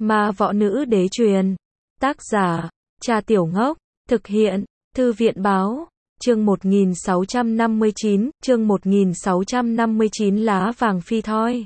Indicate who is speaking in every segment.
Speaker 1: Ma võ nữ đế truyền. Tác giả, Trà Tiểu Ngốc. Thực hiện, Thư viện báo. Chương 1659, chương 1659 lá vàng phi thoi.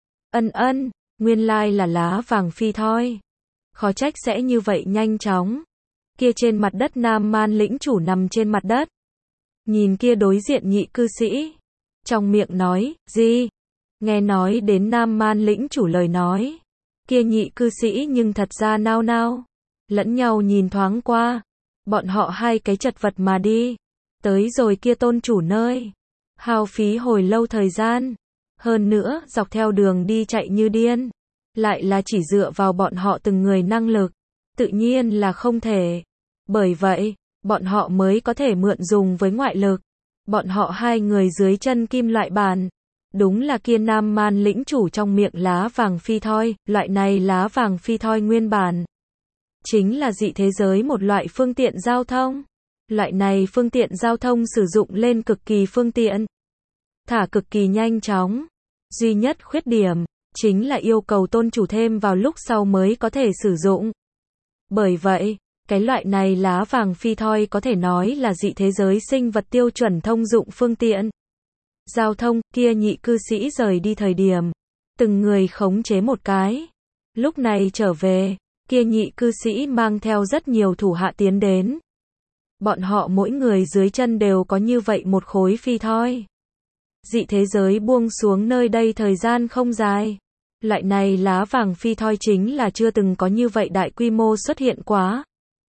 Speaker 1: Nguyên lai là lá vàng phi thoi. Khó trách sẽ như vậy nhanh chóng. Kia trên mặt đất Nam Man lĩnh chủ nằm trên mặt đất. Nhìn kia đối diện nhị cư sĩ. Trong miệng nói, gì? Nghe nói đến Nam Man lĩnh chủ lời nói. Kia nhị cư sĩ nhưng thật ra nao nao. Lẫn nhau nhìn thoáng qua. Bọn họ hai cái chật vật mà đi. Tới rồi kia tôn chủ nơi. Hao phí hồi lâu thời gian. Hơn nữa, dọc theo đường đi chạy như điên. Lại là chỉ dựa vào bọn họ từng người năng lực. Tự nhiên là không thể. Bởi vậy, bọn họ mới có thể mượn dùng với ngoại lực. Bọn họ hai người dưới chân kim loại bàn. Đúng là kia Nam Man lĩnh chủ trong miệng lá vàng phi thoi, loại này lá vàng phi thoi nguyên bản. Chính là dị thế giới một loại phương tiện giao thông. Loại này phương tiện giao thông sử dụng lên cực kỳ phương tiện. Thả cực kỳ nhanh chóng. Duy nhất khuyết điểm, chính là yêu cầu tôn chủ thêm vào lúc sau mới có thể sử dụng. Bởi vậy, cái loại này lá vàng phi thoi có thể nói là dị thế giới sinh vật tiêu chuẩn thông dụng phương tiện. Giao thông, kia nhị cư sĩ rời đi thời điểm. Từng người khống chế một cái. Lúc này trở về, kia nhị cư sĩ mang theo rất nhiều thủ hạ tiến đến. Bọn họ mỗi người dưới chân đều có như vậy một khối phi thoi. Dị thế giới buông xuống nơi đây thời gian không dài. Loại này lá vàng phi thoi chính là chưa từng có như vậy đại quy mô xuất hiện quá.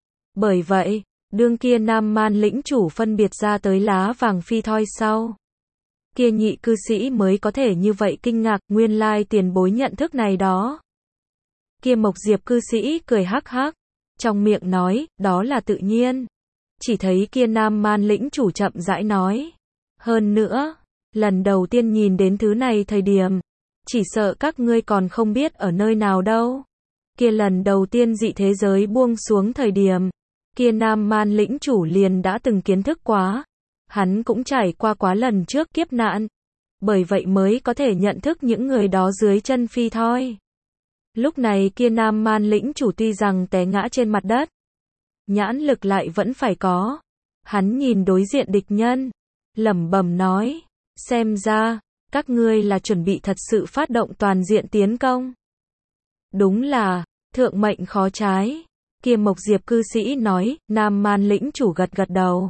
Speaker 1: Bởi vậy, đương kia Nam Man lĩnh chủ phân biệt ra tới lá vàng phi thoi sau. Kia nhị cư sĩ mới có thể như vậy kinh ngạc, nguyên lai tiền bối nhận thức này đó. Kia Mộc Diệp cư sĩ cười hắc hắc, trong miệng nói, đó là tự nhiên. Chỉ thấy kia Nam Man lĩnh chủ chậm rãi nói. Hơn nữa, lần đầu tiên nhìn đến thứ này thời điểm, chỉ sợ các ngươi còn không biết ở nơi nào đâu. Kia lần đầu tiên dị thế giới buông xuống thời điểm, kia Nam Man lĩnh chủ liền đã từng kiến thức quá. Hắn cũng trải qua quá lần trước kiếp nạn. Bởi vậy mới có thể nhận thức những người đó dưới chân phi thoi. Lúc này kia Nam Man lĩnh chủ tuy rằng té ngã trên mặt đất. Nhãn lực lại vẫn phải có. Hắn nhìn đối diện địch nhân. Lẩm bẩm nói. Xem ra, các ngươi là chuẩn bị thật sự phát động toàn diện tiến công. Đúng là, thượng mệnh khó trái. Kia Mộc Diệp cư sĩ nói, Nam Man lĩnh chủ gật gật đầu.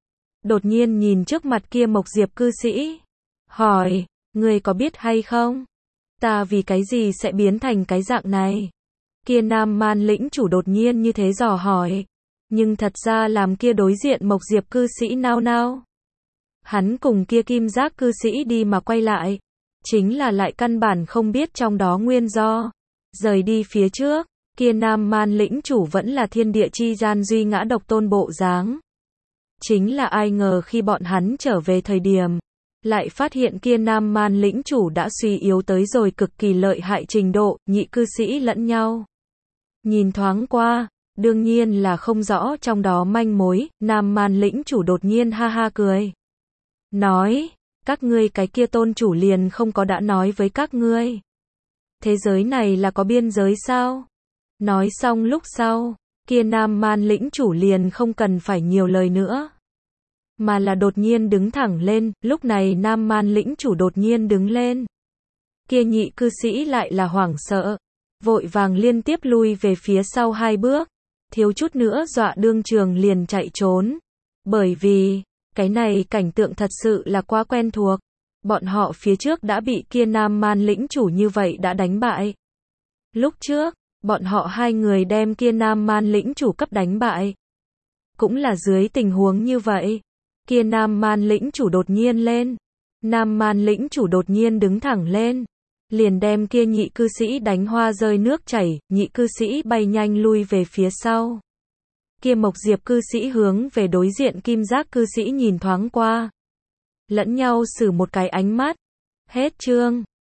Speaker 1: Đột nhiên nhìn trước mặt kia Mộc Diệp cư sĩ. Hỏi, ngươi có biết hay không? Ta vì cái gì sẽ biến thành cái dạng này? Kia Nam Man lĩnh chủ đột nhiên như thế dò hỏi. Nhưng thật ra làm kia đối diện Mộc Diệp cư sĩ nao nao. Hắn cùng kia Kim Giác cư sĩ đi mà quay lại. Chính là lại căn bản không biết trong đó nguyên do. Rời đi phía trước, kia Nam Man lĩnh chủ vẫn là thiên địa chi gian duy ngã độc tôn bộ dáng. Chính là ai ngờ khi bọn hắn trở về thời điểm, lại phát hiện kia Nam Man lĩnh chủ đã suy yếu tới rồi cực kỳ lợi hại trình độ, nhị cư sĩ lẫn nhau. Nhìn thoáng qua, đương nhiên là không rõ trong đó manh mối, Nam Man lĩnh chủ đột nhiên ha ha cười. Nói, các ngươi cái kia tôn chủ liền không có đã nói với các ngươi. Thế giới này là có biên giới sao? Nói xong lúc sau, kia Nam Man lĩnh chủ liền không cần phải nhiều lời nữa. Mà là đột nhiên đứng thẳng lên, lúc này Nam Man lĩnh chủ đột nhiên đứng lên. Kia nhị cư sĩ lại là hoảng sợ. Vội vàng liên tiếp lui về phía sau 2 bước. Thiếu chút nữa dọa đương trường liền chạy trốn. Bởi vì, cái này cảnh tượng thật sự là quá quen thuộc. Bọn họ phía trước đã bị kia Nam Man lĩnh chủ như vậy đã đánh bại. Lúc trước, bọn họ hai người đem kia Nam Man lĩnh chủ cấp đánh bại. Cũng là dưới tình huống như vậy. Kia Nam Man lĩnh chủ đột nhiên lên. Nam Man lĩnh chủ đột nhiên đứng thẳng lên. Liền đem kia nhị cư sĩ đánh hoa rơi nước chảy, nhị cư sĩ bay nhanh lui về phía sau. Kia Mộc Diệp cư sĩ hướng về đối diện Kim Giác cư sĩ nhìn thoáng qua. Lẫn nhau xử một cái ánh mắt. Hết chương.